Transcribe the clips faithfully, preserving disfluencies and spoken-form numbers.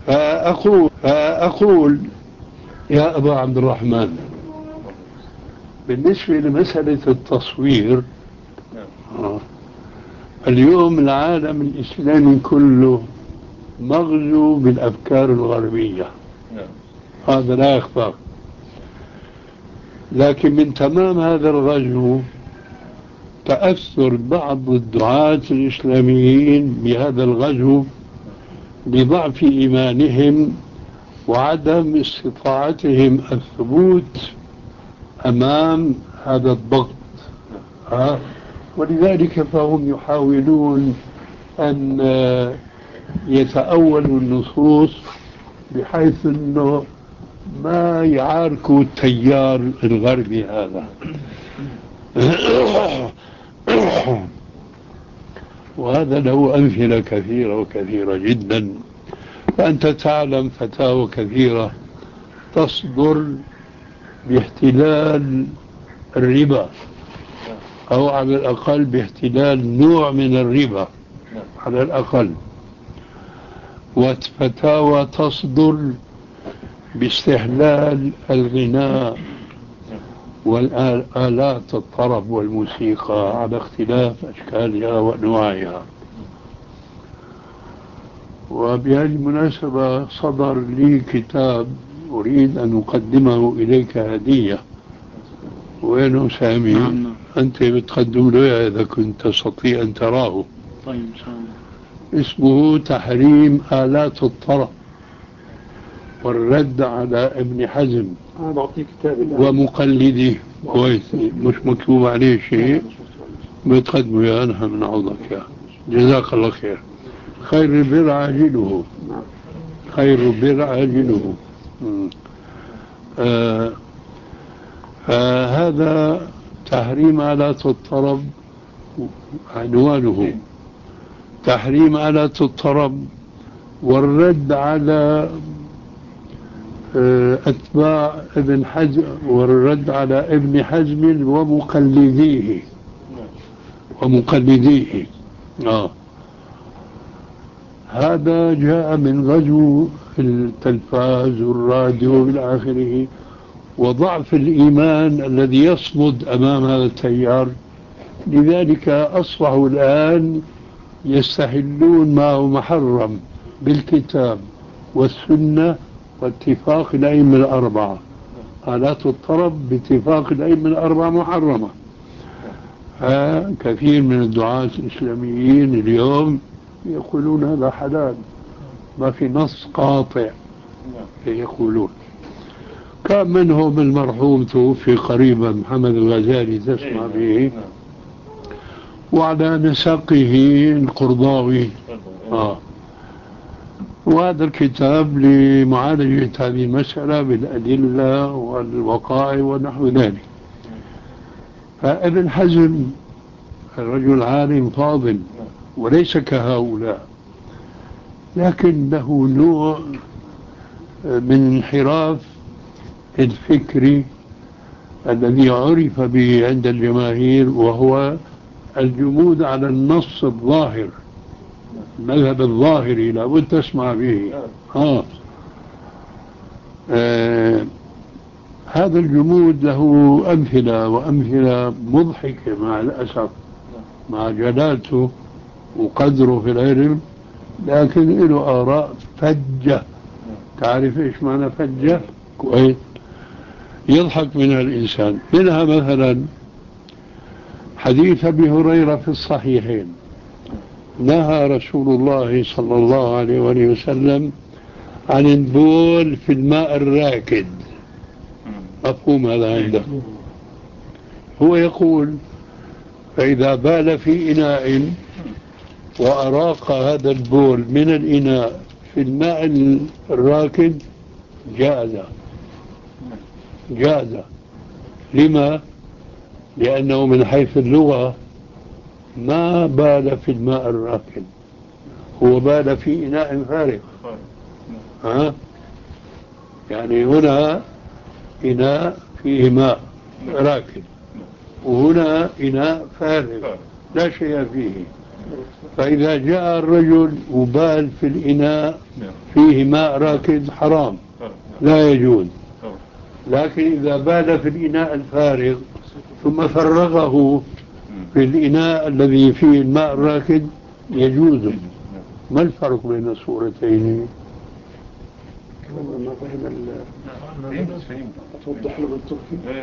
فأقول, فأقول يا أبا عبد الرحمن، بالنسبة لمسألة التصوير، آه. اليوم العالم الإسلامي كله مغزو بالأفكار الغربية، هذا لا يخفى. لكن من تمام هذا الغزو تأثر بعض الدعاة الإسلاميين بهذا الغزو لضعف إيمانهم وعدم استطاعتهم الثبوت أمام هذا الضغط. ها؟ ولذلك فهم يحاولون أن يتأولوا النصوص بحيث أنه ما يعاركوا التيار الغربي هذا. وهذا له أمثلة كثيرة وكثيرة جدا. فأنت تعلم فتاوى كثيرة تصدر باحتلال الربا، أو على الأقل باحتلال نوع من الربا على الأقل، وفتاوى تصدر باستحلال الغناء والآلات الطرب والموسيقى على اختلاف أشكالها وأنواعها. وبهذه المناسبة صدر لي كتاب أريد أن أقدمه إليك هدية. وينه سامي؟ نعم. أنت بتقدم له إذا كنت تستطيع أن تراه. طيب إن شاء الله. اسمه تحريم آلات الطرب والرد على ابن حزم ومقلديه. كويس، مش مكتوب عليه شيء، بتقدمه يا أنها من عوضك يا جزاك الله خير. خير البر عاجله، خير البر عاجله. آه فهذا تحريم آلات الطرب، عنوانه تحريم آلات الطرب والرد على أتباع ابن حزم، والرد على ابن حزم ومقلديه ومقلديه آه. هذا جاء من غزو التلفاز والراديو إلى آخره، وضعف الإيمان الذي يصمد أمام هذا التيار. لذلك أصبحوا الآن يستحلون ما هو محرم بالكتاب والسنة واتفاق الأئمة الأربعة. آلات الطرب باتفاق الأئمة الأربعة محرمة. كثير من الدعاة الإسلاميين اليوم يقولون هذا حلال، ما في نص قاطع يقولون. كان منهم المرحوم توفي قريبا محمد الغزالي تسمع به، وعلى نسقه القرضاوي آه. وهذا الكتاب لمعالجة هذه المسألة بالأدلة والوقائع ونحو ذلك. فابن حزم الرجل عالم فاضل وليس كهؤلاء، لكن له نوع من انحراف الفكري الذي عرف به عند الجماهير، وهو الجمود على النص الظاهر، المذهب الظاهري لابد تسمع به. آه. آه. هذا الجمود له أمثلة وأمثلة مضحكة مع الأسف، مع جلالته وقدره في العلم، لكن له آراء فجة. تعرف إيش معنى فجة؟ كويس، يضحك منها الإنسان. منها مثلا حديث أبي هريرة في الصحيحين: نهى رسول الله صلى الله عليه وآله وسلم عن البول في الماء الراكد. مفهوم هذا عنده؟ هو يقول: فإذا بال في إناء وأراق هذا البول من الإناء في الماء الراكد جاز جاز. لما؟ لأنه من حيث اللغة ما بال في الماء الراكد، هو بال في إناء فارغ. ها؟ يعني هنا إناء فيه ماء راكد، وهنا إناء فارغ لا شيء فيه. فإذا جاء الرجل وبال في الإناء فيه ماء راكد حرام لا يجوز، لكن إذا بال في الإناء الفارغ ثم فرغه في الإناء الذي فيه الماء الراكد يجوز. ما الفرق بين الصورتين؟ ما فهم توضح له بالتركي.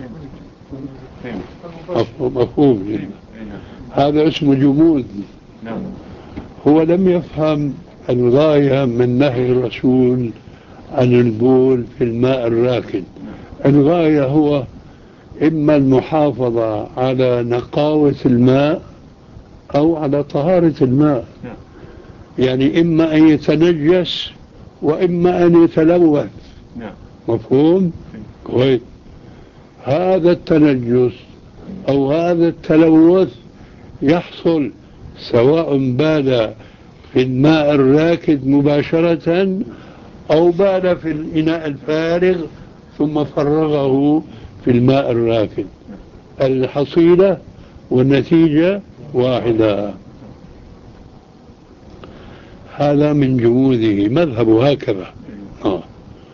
مفهوم مفهوم جدا. هذا اسمه جمود. هو لم يفهم الغاية من نهي الرسول عن البول في الماء الراكد. الغاية هو إما المحافظة على نقاوة الماء أو على طهارة الماء، يعني إما أن يتنجس وإما أن يتلوث. مفهوم؟ كويس. هذا التنجس أو هذا التلوث يحصل سواء بال في الماء الراكد مباشرة أو بال في الإناء الفارغ ثم فرغه في الماء الراكد، الحصيلة والنتيجة واحدة. هذا من جموده، مذهبه هكذا. آه.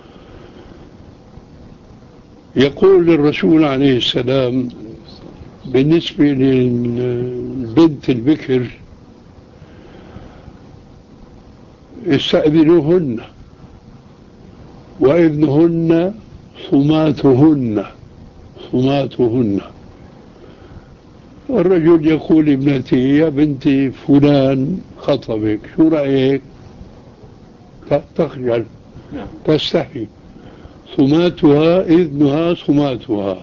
يقول الرسول عليه السلام بالنسبة للبنت البكر استأذنوهن وإذنهن صماتهن صماتهن. الرجل يقول ابنتي يا بنتي فلان خطبك، شو رأيك؟ تخجل تستحي. صماتها إذنها صماتها.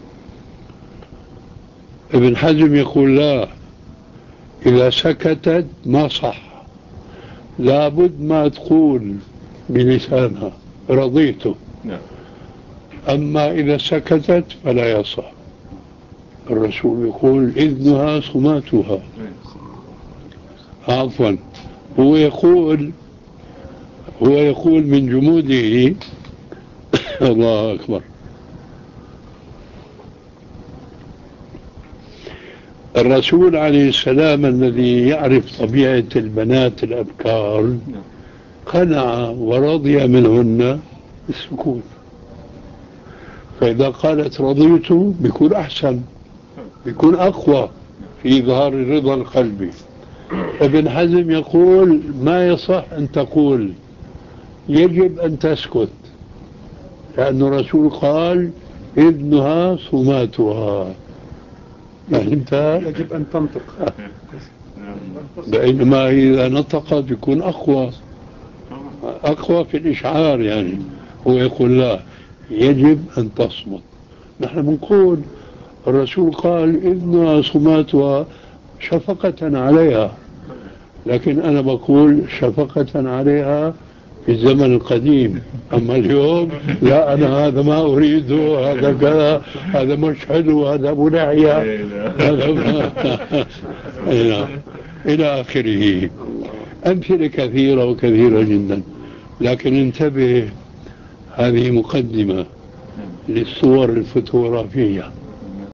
ابن حزم يقول لا، إذا سكتت ما صح، لابد ما تقول بلسانها رضيته، أما إذا سكتت فلا يصح. الرسول يقول إذنها صماتها. عفوا، هو يقول هو يقول من جموده الله أكبر. الرسول عليه السلام الذي يعرف طبيعة البنات الأبكار قنع ورضي منهن السكوت، فإذا قالت رضيت بيكون أحسن، بيكون أقوى في إظهار الرضا القلبي. ابن حزم يقول ما يصح أن تقول، يجب أن تسكت، لأن الرسول قال إذنها صماتها. فهمت؟ يجب أن تنطق، بينما إذا نطقت يكون أقوى أقوى في الإشعار. يعني هو يقول لا، يجب أن تصمت. نحن بنقول الرسول قال إذنها صماتها شفقة عليها، لكن أنا بقول شفقة عليها في الزمن القديم، أما اليوم لا، أنا هذا ما أريده، هذا كذا، هذا مش حلو، هذا أبو ناحية، هذا إلى آخره. أمثلة كثيرة وكثيرة جدا، لكن انتبه، هذه مقدمة للصور الفوتوغرافية.